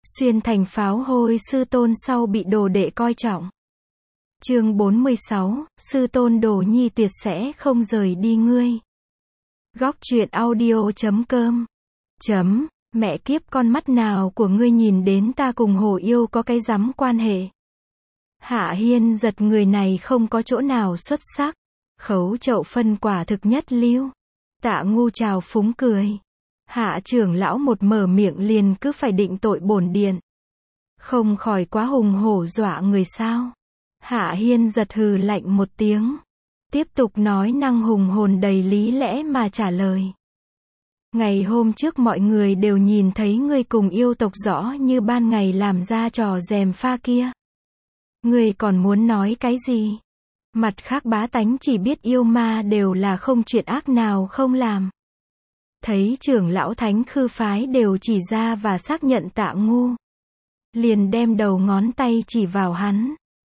Xuyên thành pháo hôi sư tôn sau bị đồ đệ coi trọng. Chương 46, sư tôn Đồ Nhi tuyệt sẽ không rời đi ngươi. Góc truyện audio.com. Mẹ kiếp, con mắt nào của ngươi nhìn đến ta cùng Hồ Yêu có cái rắm quan hệ? Hạ Hiên giật, người này không có chỗ nào xuất sắc. Khấu chậu phân quả thực nhất lưu. Tạ Ngu trào phúng cười. Hạ trưởng lão một mở miệng liền cứ phải định tội bổn điện. Không khỏi quá hùng hổ dọa người sao? Hạ Hiên giật hừ lạnh một tiếng. Tiếp tục nói năng hùng hồn đầy lý lẽ mà trả lời. Ngày hôm trước mọi người đều nhìn thấy ngươi cùng yêu tộc rõ như ban ngày làm ra trò gièm pha kia. Ngươi còn muốn nói cái gì? Mặt khác bá tánh chỉ biết yêu ma đều là không chuyện ác nào không làm. Thấy trưởng lão thánh khư phái đều chỉ ra và xác nhận Tạ Ngu. Liền đem đầu ngón tay chỉ vào hắn.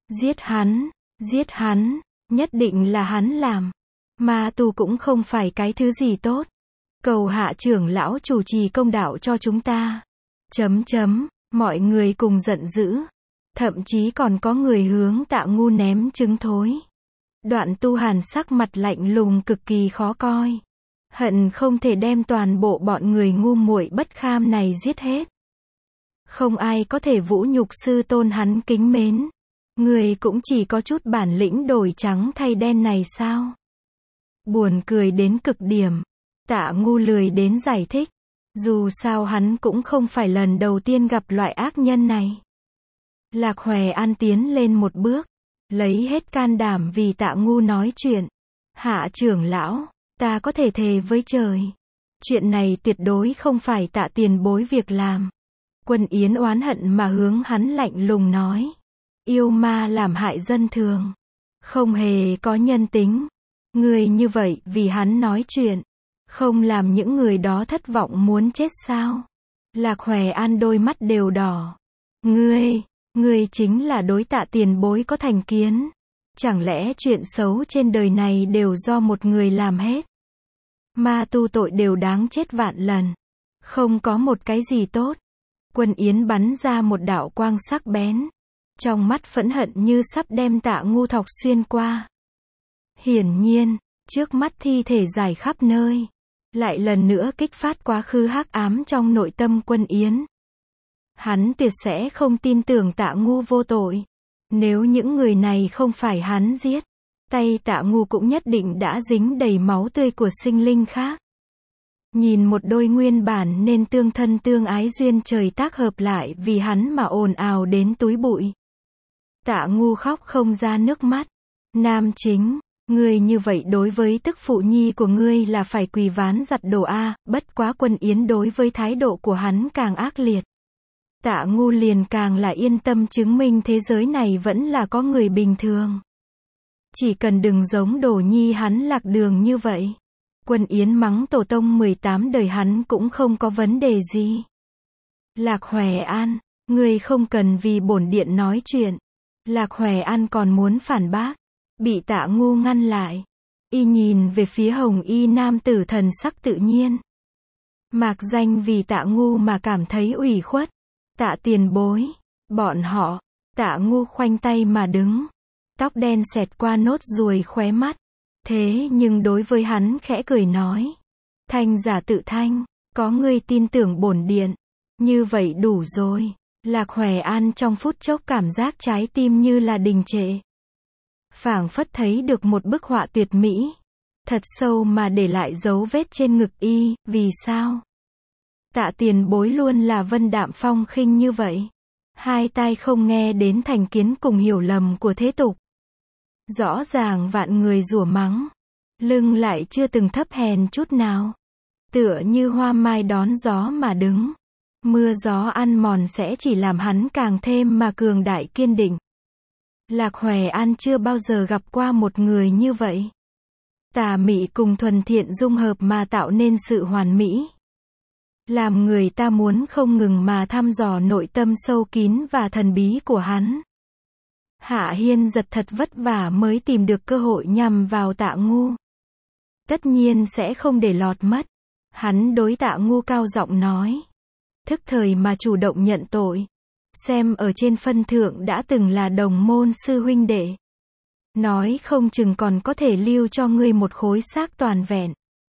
Giết hắn, nhất định là hắn làm. Ma tu cũng không phải cái thứ gì tốt. Cầu Hạ trưởng lão chủ trì công đạo cho chúng ta. Mọi người cùng giận dữ. Thậm chí còn có người hướng Tạ Ngu ném trứng thối. Đoạn Tu Hàn sắc mặt lạnh lùng cực kỳ khó coi. Hận không thể đem toàn bộ bọn người ngu muội bất kham này giết hết. Không ai có thể vũ nhục sư tôn hắn kính mến. Người cũng chỉ có chút bản lĩnh đổi trắng thay đen này sao? Buồn cười đến cực điểm. Tạ Ngu lười đến giải thích. Dù sao hắn cũng không phải lần đầu tiên gặp loại ác nhân này. Lạc Hòe An tiến lên một bước. Lấy hết can đảm vì Tạ Ngu nói chuyện. Hạ trưởng lão, ta có thể thề với trời. Chuyện này tuyệt đối không phải Tạ tiền bối việc làm. Quân Yến oán hận mà hướng hắn lạnh lùng nói. Yêu ma làm hại dân thường. Không hề có nhân tính. Người như vậy vì hắn nói chuyện. Không làm những người đó thất vọng muốn chết sao? Lạc Hòe An đôi mắt đều đỏ. Ngươi chính là đối Tạ tiền bối có thành kiến. Chẳng lẽ chuyện xấu trên đời này đều do một người làm hết? Ma tu tội đều đáng chết vạn lần. Không có một cái gì tốt. Quân Yến bắn ra một đạo quang sắc bén. Trong mắt phẫn hận như sắp đem Tạ Ngu thọc xuyên qua. Hiển nhiên, trước mắt thi thể rải khắp nơi. Lại lần nữa kích phát quá khứ hắc ám trong nội tâm Quân Yến. Hắn tuyệt sẽ không tin tưởng Tạ Ngu vô tội. Nếu những người này không phải hắn giết, tay Tạ Ngu cũng nhất định đã dính đầy máu tươi của sinh linh khác. Nhìn một đôi nguyên bản nên tương thân tương ái duyên trời tác hợp lại vì hắn mà ồn ào đến túi bụi. Tạ Ngu khóc không ra nước mắt. Nam Chính, ngươi như vậy đối với tức phụ nhi của ngươi là phải quỳ ván giặt đồ a. Bất quá Quân Yến đối với thái độ của hắn càng ác liệt. Tạ Ngu liền càng là yên tâm chứng minh thế giới này vẫn là có người bình thường. Chỉ cần đừng giống Đồ Nhi hắn lạc đường như vậy. Quân Yến mắng tổ tông 18 đời hắn cũng không có vấn đề gì. Lạc Hòe An, ngươi không cần vì bổn điện nói chuyện. Lạc Hòe An còn muốn phản bác. Bị Tạ Ngu ngăn lại. Y nhìn về phía hồng y nam tử thần sắc tự nhiên. Mạc danh vì Tạ Ngu mà cảm thấy ủy khuất. Tạ tiền bối, bọn họ. Tạ Ngu khoanh tay mà đứng. Tóc đen xẹt qua nốt ruồi khóe mắt. Thế nhưng đối với hắn khẽ cười nói. Thanh giả tự thanh, có ngươi tin tưởng bổn điện. Như vậy đủ rồi. Lạc Hòe An trong phút chốc cảm giác trái tim như là đình trệ. Phảng phất thấy được một bức họa tuyệt mỹ. Thật sâu mà để lại dấu vết trên ngực y, vì sao? Tạ tiền bối luôn là vân đạm phong khinh như vậy. Hai tai không nghe đến thành kiến cùng hiểu lầm của thế tục. Rõ ràng vạn người rủa mắng. Lưng lại chưa từng thấp hèn chút nào. Tựa như hoa mai đón gió mà đứng. Mưa gió ăn mòn sẽ chỉ làm hắn càng thêm mà cường đại kiên định. Lạc Hòe An chưa bao giờ gặp qua một người như vậy. Tà mị cùng thuần thiện dung hợp mà tạo nên sự hoàn mỹ. Làm người ta muốn không ngừng mà thăm dò nội tâm sâu kín và thần bí của hắn. Hạ Hiên giật thật vất vả mới tìm được cơ hội nhằm vào Tạ Ngu. Tất nhiên sẽ không để lọt mất. Hắn đối Tạ Ngu cao giọng nói. thức thời mà chủ động nhận tội. Xem ở trên phân thượng đã từng là đồng môn sư huynh đệ. Nói không chừng còn có thể lưu cho ngươi một khối xác toàn vẹn.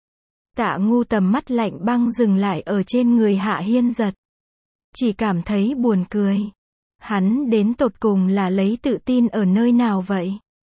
Tạ Ngu tầm mắt lạnh băng dừng lại ở trên người Hạ Hiên Giật. Chỉ cảm thấy buồn cười. Hắn đến tột cùng là lấy tự tin ở nơi nào vậy?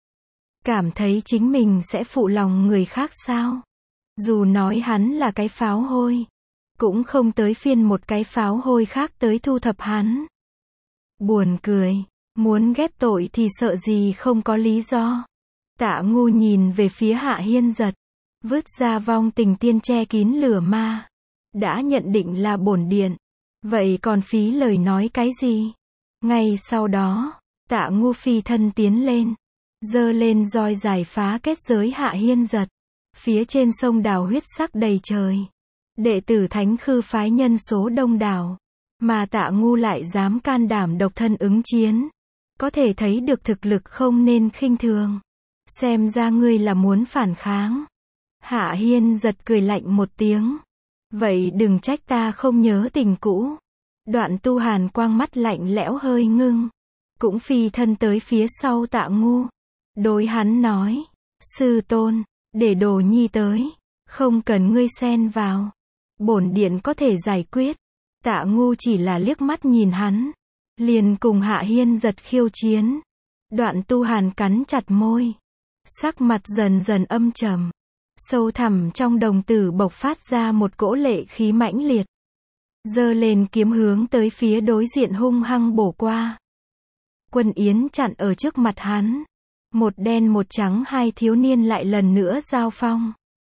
Cảm thấy chính mình sẽ phụ lòng người khác sao? Dù nói hắn là cái pháo hôi, cũng không tới phiên một cái pháo hôi khác tới thu thập hắn. Buồn cười, muốn ghép tội thì sợ gì không có lý do. Tạ Ngu nhìn về phía Hạ Hiên Giật, vứt ra vong tình tiên che kín lửa ma. Đã nhận định là bổn điện, vậy còn phí lời nói cái gì? Ngay sau đó, Tạ Ngu phi thân tiến lên, giơ lên roi dài phá kết giới Hạ Hiên Giật. Phía trên sông đào huyết sắc đầy trời. Đệ tử Thánh Khư phái nhân số đông đảo, mà Tạ Ngu lại dám can đảm độc thân ứng chiến. Có thể thấy được thực lực không nên khinh thường. Xem ra ngươi là muốn phản kháng. Hạ Hiên Giật cười lạnh một tiếng. Vậy đừng trách ta không nhớ tình cũ. Đoạn Tu Hàn quang mắt lạnh lẽo hơi ngưng, cũng phi thân tới phía sau Tạ Ngu. Đối hắn nói, sư tôn, để Đồ Nhi tới, không cần ngươi xen vào. Bổn điện có thể giải quyết. Tạ Ngu chỉ là liếc mắt nhìn hắn, liền cùng Hạ Hiên Giật khiêu chiến. Đoạn Tu Hàn cắn chặt môi, sắc mặt dần dần âm trầm. Sâu thẳm trong đồng tử bộc phát ra một cỗ lệ khí mãnh liệt. Giơ lên kiếm hướng tới phía đối diện hung hăng bổ qua. Quân Yến chặn ở trước mặt hắn. Một đen một trắng hai thiếu niên lại lần nữa giao phong.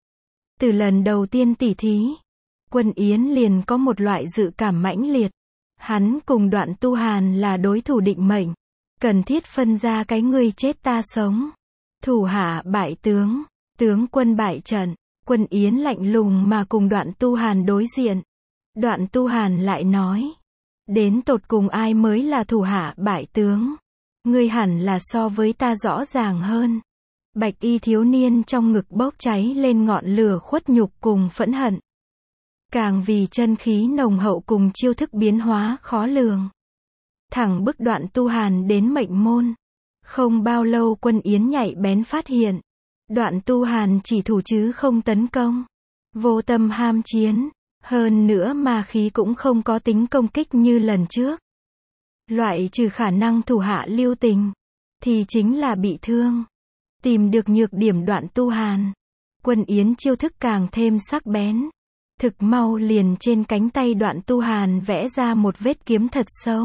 Từ lần đầu tiên tỉ thí, Quân Yến liền có một loại dự cảm mãnh liệt. Hắn cùng Đoạn Tu Hàn là đối thủ định mệnh. Cần thiết phân ra cái ngươi chết ta sống. Thủ hạ bại tướng, tướng quân bại trận. Quân Yến lạnh lùng mà cùng Đoạn Tu Hàn đối diện. Đoạn Tu Hàn lại nói, đến tột cùng ai mới là thủ hạ bại tướng? Ngươi hẳn là so với ta rõ ràng hơn. Bạch y thiếu niên trong ngực bốc cháy lên ngọn lửa khuất nhục cùng phẫn hận. Càng vì chân khí nồng hậu cùng chiêu thức biến hóa khó lường. Thẳng bức Đoạn Tu Hàn đến mệnh môn. Không bao lâu Quân Yến nhạy bén phát hiện. Đoạn Tu Hàn chỉ thủ chứ không tấn công. Vô tâm ham chiến. Hơn nữa ma khí cũng không có tính công kích như lần trước. Loại trừ khả năng thủ hạ lưu tình, thì chính là bị thương. Tìm được nhược điểm Đoạn Tu Hàn. Quân Yến chiêu thức càng thêm sắc bén. Thực mau liền trên cánh tay Đoạn Tu Hàn vẽ ra một vết kiếm thật sâu.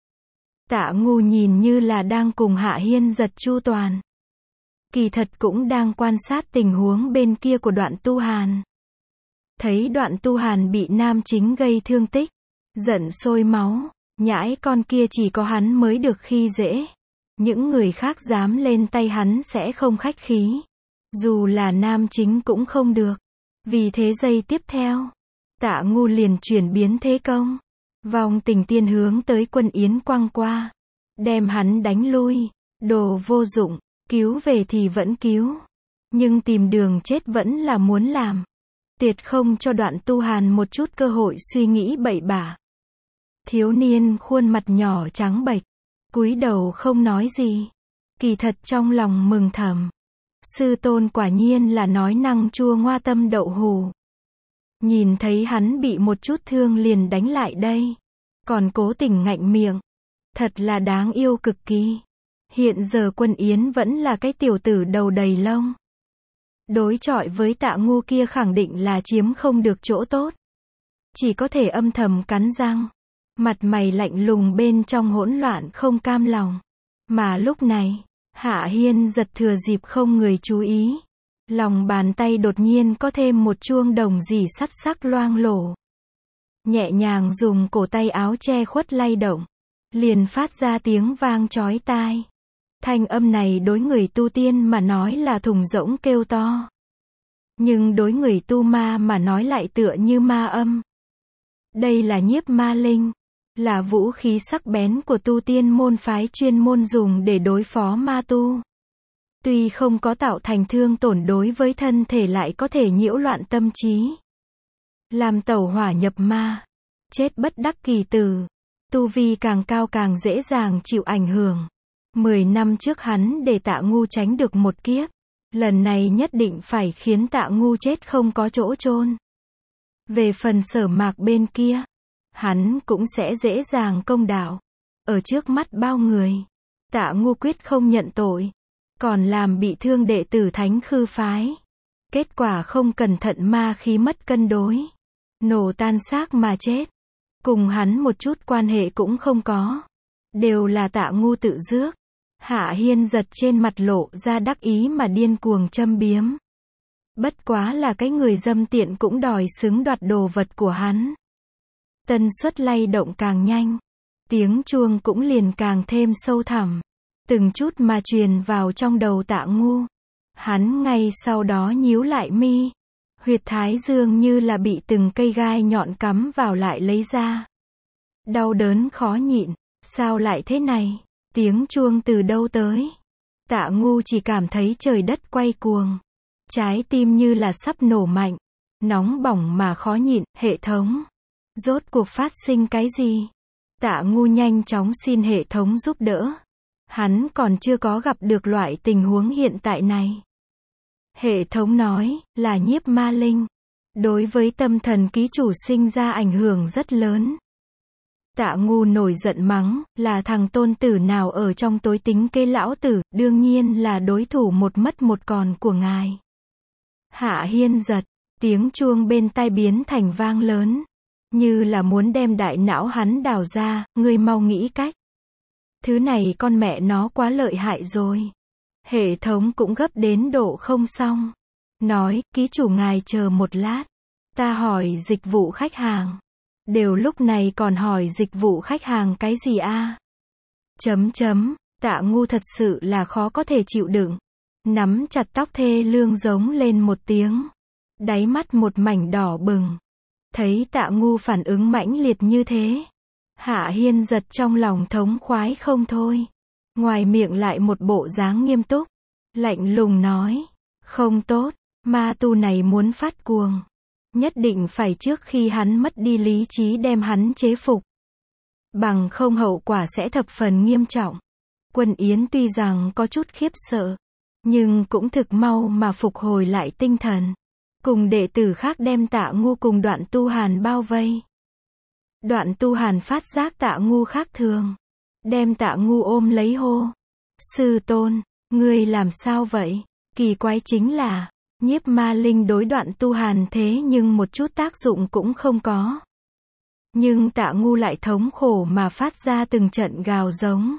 Tạ Ngu nhìn như là đang cùng Hạ Hiên Giật chu toàn. Kỳ thật cũng đang quan sát tình huống bên kia của Đoạn Tu Hàn. Thấy Đoạn Tu Hàn bị nam chính gây thương tích, giận sôi máu, nhãi con kia chỉ có hắn mới được khi dễ. Những người khác dám lên tay hắn sẽ không khách khí. Dù là nam chính cũng không được. Vì thế giây tiếp theo, Tạ Ngu liền chuyển biến thế công. Vòng tình tiên hướng tới Quân Yến quăng qua. Đem hắn đánh lui. Đồ vô dụng, cứu về thì vẫn cứu. Nhưng tìm đường chết vẫn là muốn làm. Tuyệt không cho Đoạn Tu Hàn một chút cơ hội suy nghĩ bậy bạ. Thiếu niên khuôn mặt nhỏ trắng bệch, cúi đầu không nói gì. Kỳ thật trong lòng mừng thầm. Sư tôn quả nhiên là nói năng chua ngoa tâm đậu hù. Nhìn thấy hắn bị một chút thương liền đánh lại đây. Còn cố tình ngạnh miệng. Thật là đáng yêu cực kỳ. Hiện giờ Quân Yến vẫn là cái tiểu tử đầu đầy lông. Đối chọi với Tạ Ngu kia khẳng định là chiếm không được chỗ tốt. Chỉ có thể âm thầm cắn răng. Mặt mày lạnh lùng bên trong hỗn loạn không cam lòng. Mà lúc này, Hạ Hiên Giật thừa dịp không người chú ý. Lòng bàn tay đột nhiên có thêm một chuông đồng dì sắt sắc loang lổ. Nhẹ nhàng dùng cổ tay áo che khuất lay động. Liền phát ra tiếng vang chói tai. Thanh âm này đối người tu tiên mà nói là thùng rỗng kêu to. Nhưng đối người tu ma mà nói lại tựa như ma âm. Đây là nhiếp ma linh. Là vũ khí sắc bén của tu tiên môn phái chuyên môn dùng để đối phó ma tu. Tuy không có tạo thành thương tổn đối với thân thể lại có thể nhiễu loạn tâm trí. Làm tẩu hỏa nhập ma. chết bất đắc kỳ tử. Tu vi càng cao càng dễ dàng chịu ảnh hưởng. 10 năm trước hắn để Tạ Ngu tránh được một kiếp. Lần này nhất định phải khiến Tạ Ngu chết không có chỗ chôn. Về phần Sở Mạc bên kia, hắn cũng sẽ dễ dàng công đạo. Ở trước mắt bao người, Tạ Ngu quyết không nhận tội, còn làm bị thương đệ tử Thánh Khư phái. Kết quả không cẩn thận ma khí mất cân đối, nổ tan xác mà chết. Cùng hắn một chút quan hệ cũng không có. Đều là Tạ Ngu tự rước. Hạ Hiên giật trên mặt lộ ra đắc ý mà điên cuồng châm biếm. Bất quá là cái người dâm tiện cũng đòi xứng đoạt đồ vật của hắn. Tần suất lay động càng nhanh. Tiếng chuông cũng liền càng thêm sâu thẳm. Từng chút mà truyền vào trong đầu Tạ Ngu. Hắn ngay sau đó nhíu lại mi. Huyệt thái dương như là bị từng cây gai nhọn cắm vào lại lấy ra. Đau đớn khó nhịn. Sao lại thế này? Tiếng chuông từ đâu tới? Tạ Ngu chỉ cảm thấy trời đất quay cuồng. Trái tim như là sắp nổ mạnh. Nóng bỏng mà khó nhịn. Hệ thống. Rốt cuộc phát sinh cái gì? Tạ Ngu nhanh chóng xin hệ thống giúp đỡ. Hắn còn chưa có gặp được loại tình huống hiện tại này. Hệ thống nói, là nhiếp ma linh. Đối với tâm thần ký chủ sinh ra ảnh hưởng rất lớn. Tạ Ngu nổi giận mắng, là thằng tôn tử nào ở trong tối tính kế lão tử, đương nhiên là đối thủ một mất một còn của ngài. Hạ Hiên giật, tiếng chuông bên tai biến thành vang lớn. Như là muốn đem đại não hắn đào ra, ngươi mau nghĩ cách. Thứ này con mẹ nó quá lợi hại rồi. Hệ thống cũng gấp đến độ không xong. Nói, ký chủ ngài chờ một lát. Ta hỏi dịch vụ khách hàng. Đều lúc này còn hỏi dịch vụ khách hàng cái gì a? Tạ Ngu thật sự là khó có thể chịu đựng. Nắm chặt tóc thê lương giống lên một tiếng. Đáy mắt một mảnh đỏ bừng. Thấy Tạ Ngu phản ứng mãnh liệt như thế. Hạ Hiên giật trong lòng thống khoái không thôi. Ngoài miệng lại một bộ dáng nghiêm túc. Lạnh lùng nói. Không tốt, ma tu này muốn phát cuồng. Nhất định phải trước khi hắn mất đi lý trí đem hắn chế phục. Bằng không hậu quả sẽ thập phần nghiêm trọng. Quân Yến tuy rằng có chút khiếp sợ. Nhưng cũng thực mau mà phục hồi lại tinh thần. Cùng đệ tử khác đem Tạ Ngu cùng Đoạn Tu Hàn bao vây. Đoạn Tu Hàn phát giác Tạ Ngu khác thường. Đem Tạ Ngu ôm lấy hô. Sư tôn, ngươi làm sao vậy? Kỳ quái chính là, nhiếp ma linh đối Đoạn Tu Hàn thế nhưng một chút tác dụng cũng không có. Nhưng Tạ Ngu lại thống khổ mà phát ra từng trận gào giống.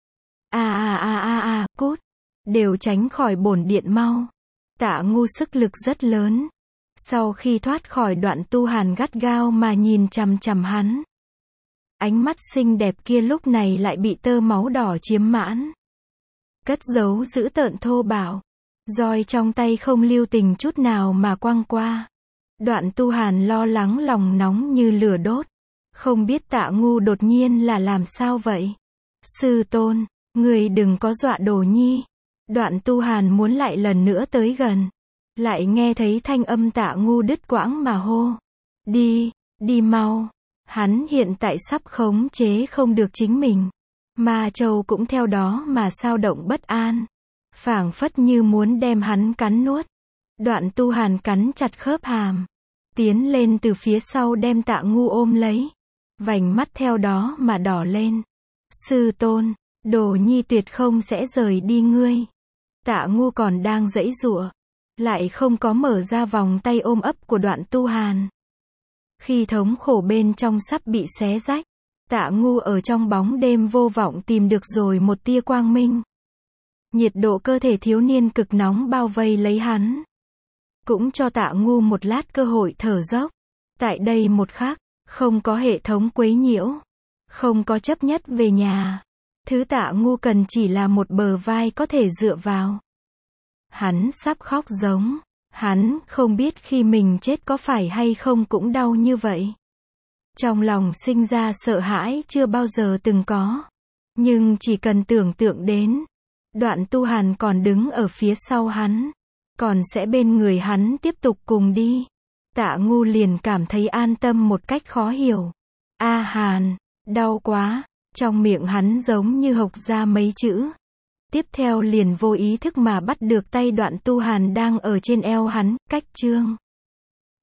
Cút. Đều tránh khỏi bổn điện mau. Tạ Ngu sức lực rất lớn. Sau khi thoát khỏi Đoạn Tu Hàn gắt gao mà nhìn chằm chằm hắn. Ánh mắt xinh đẹp kia lúc này lại bị tơ máu đỏ chiếm mãn. Cất giấu dữ tợn thô bạo. Roi trong tay không lưu tình chút nào mà quăng qua. Đoạn Tu Hàn lo lắng lòng nóng như lửa đốt. Không biết Tạ Ngu đột nhiên là làm sao vậy? Sư tôn, người đừng có dọa đồ nhi. Đoạn Tu Hàn muốn lại lần nữa tới gần. Lại nghe thấy thanh âm Tạ Ngu đứt quãng mà hô. Đi mau. Hắn hiện tại sắp khống chế không được chính mình. Ma Châu cũng theo đó mà sao động bất an. Phảng phất như muốn đem hắn cắn nuốt. Đoạn Tu Hàn cắn chặt khớp hàm. Tiến lên từ phía sau đem Tạ Ngu ôm lấy. Vành mắt theo đó mà đỏ lên. Sư tôn, đồ nhi tuyệt không sẽ rời đi ngươi. Tạ Ngu còn đang giãy giụa. Lại không có mở ra vòng tay ôm ấp của Đoạn Tu Hàn. Khi thống khổ bên trong sắp bị xé rách. Tạ Ngu ở trong bóng đêm vô vọng tìm được rồi một tia quang minh. Nhiệt độ cơ thể thiếu niên cực nóng bao vây lấy hắn. Cũng cho Tạ Ngu một lát cơ hội thở dốc. Tại đây một khắc, không có hệ thống quấy nhiễu. Không có chấp nhất về nhà. Thứ Tạ Ngu cần chỉ là một bờ vai có thể dựa vào. Hắn sắp khóc giống. Hắn không biết khi mình chết có phải hay không cũng đau như vậy. Trong lòng sinh ra sợ hãi chưa bao giờ từng có. Nhưng chỉ cần tưởng tượng đến. Đoạn Tu Hàn còn đứng ở phía sau hắn. Còn sẽ bên người hắn tiếp tục cùng đi. Tạ Ngu liền cảm thấy an tâm một cách khó hiểu. A Hàn, đau quá. Trong miệng hắn giống như hộc ra mấy chữ. Tiếp theo liền vô ý thức mà bắt được tay Đoạn Tu Hàn đang ở trên eo hắn, cách chương.